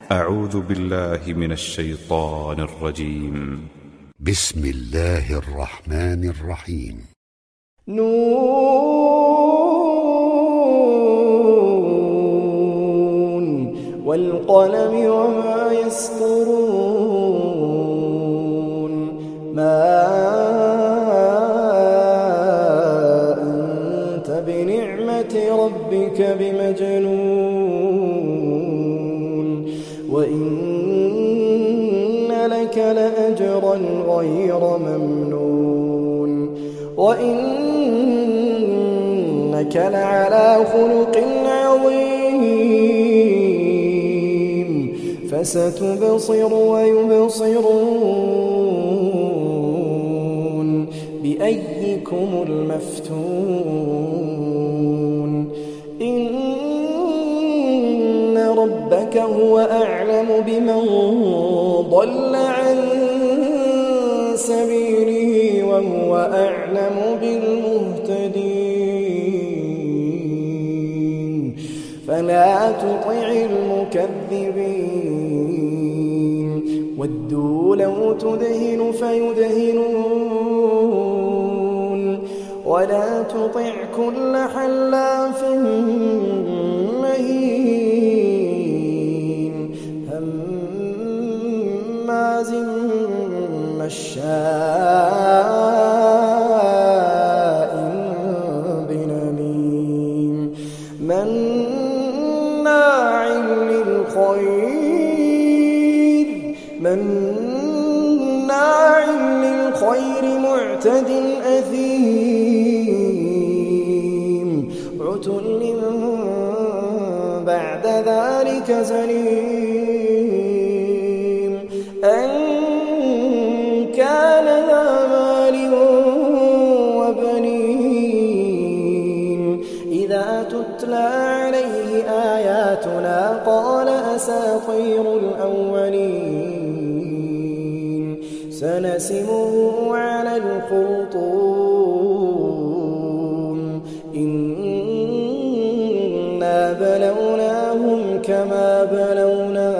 أعوذ بالله من الشيطان الرجيم. بسم الله الرحمن الرحيم. نون والقلم وما يسطرون ما أنت بنعمة ربك بمجنون وإن لك لأجرا غير ممنون وإنك لعلى خلق عظيم فستبصر ويبصرون بأيكم المفتون إن ربك هو أعلم بمن ضل عن سبيله وهو أعلم بالمهتدين فلا تطع المكذبين ودوا لو تدهن فيدهنون ولا تطع كل حلاف مهين هماز مشاء بنميم مناع للخير معتد أثيم عتل بعد ذلك زنيم أن كان ذا مال وبنين إذا تتلى عليه آياتنا قال أساطير الأولين سنسمه على الخرطوم إنا بلوناهم كما بلونا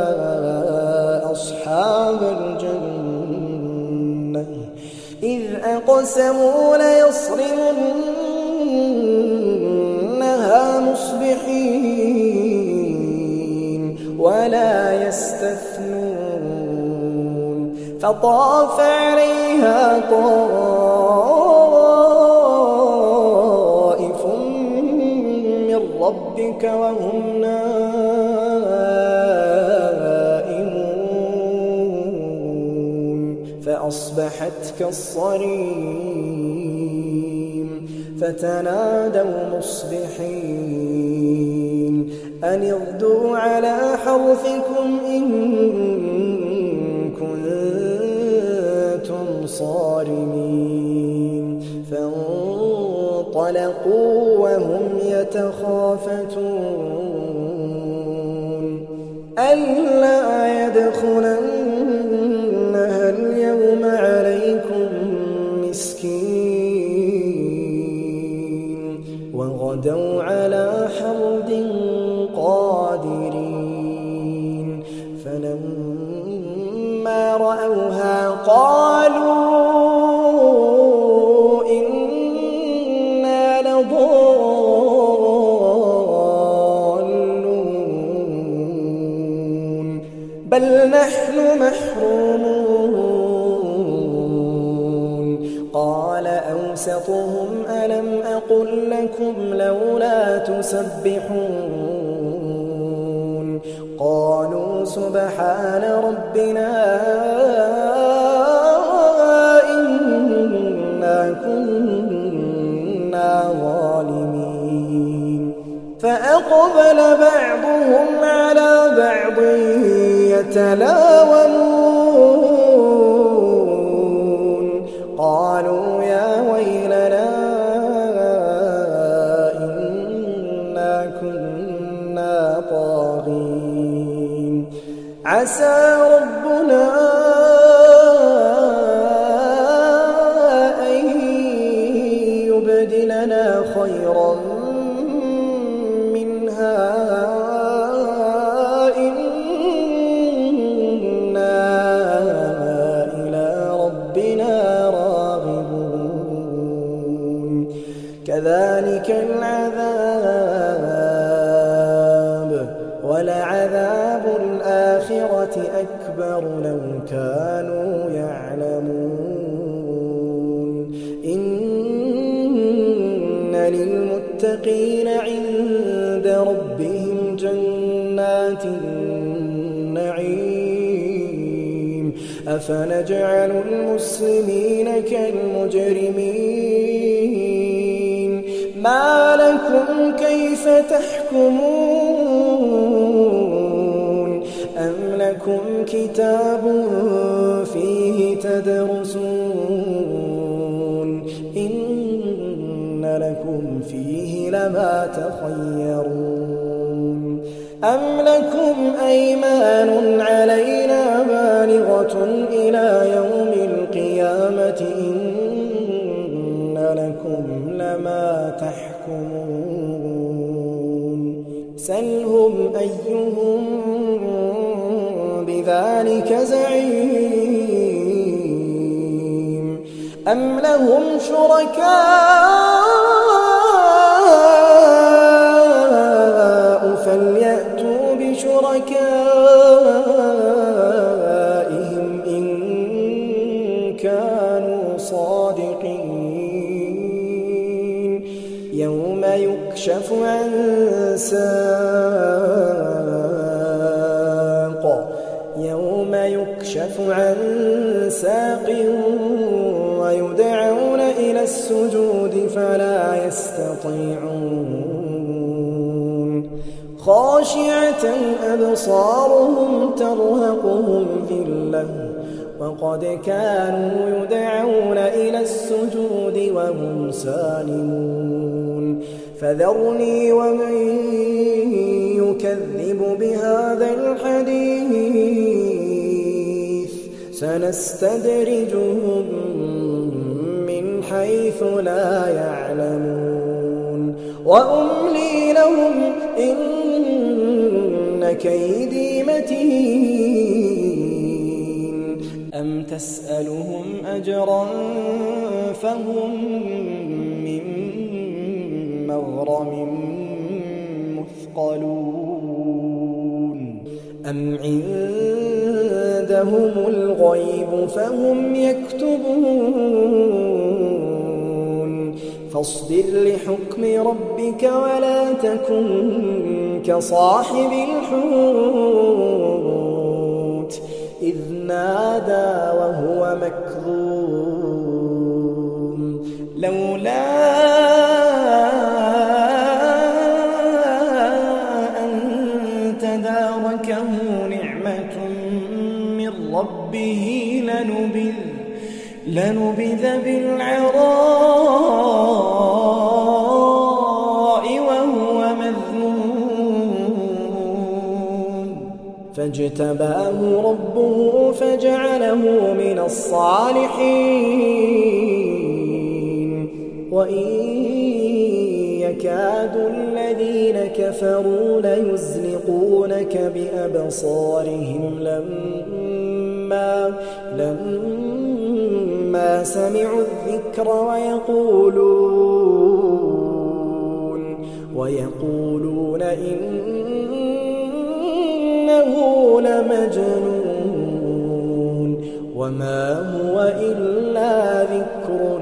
أصحاب الجنة إذ أقسموا ليصرمنها مصبحين ولا يستثنون فطاف عليها طائف من ربك وهم نائمون فأصبحت كالصريم فتنادوا مصبحين أن اغدوا على حرثكم إن كنتم صارمين فانطلقوا وهم يتخافتون ألا يدخلنها اليوم عليكم مسكين وغدوا على حرد قادرين فلما رأوها قالوا إنا لضالون بل نحن محرومون قال أوسطهم ألم أقل لكم لولا تسبحون قالوا سبحان ربنا إنا كنا ظالمين فأقبل بعضهم على بعض يتلاومون قالوا يا ويلنا إنا كنا طاغين عسى ربنا أن يبدلنا خيرا منها ذلك العذاب ولعذاب الآخرة أكبر لو كانوا يعلمون إن للمتقين عند ربهم جنات النعيم أفنجعل المسلمين كالمجرمين ما لكم كيف تحكمون أم لكم كتاب فيه تدرسون إن لكم فيه لما تخيرون أم لكم أيمان علينا بالغة إلى يوم القيامة إن لكم لما تحكمون سلهم أيهم بذلك زعيم أم لهم شركاء فليأتوا بشركائهم إن كانوا صادقين يوم يكشف عن ساق ويدعون إلى السجود فلا يستطيعون خاشعة أبصارهم ترهقهم ذلة وقد كانوا يدعون إلى السجود وهم سالمون فذرني ومن يكذب بهذا الحديث سنستدرجهم من حيث لا يعلمون وأملي لهم إن كيدي متين أم تسألهم أجرا فهم من مغرم مثقلون أم عندهم الغيب فهم يكتبون فاصبر لحكم ربك ولا تكن كصاحب الحوت إذ نادى وهو مكظوم لولا أن تداركه نعمة من ربه لنبذ بالعراء وهو مذموم فاجتباه ربه فجعله من الصالحين وإن يكاد الذين كفروا ليزلقونك بأبصارهم لما سمعوا الذكر ويقولون إنه لمجنون وما هو إلا ذكر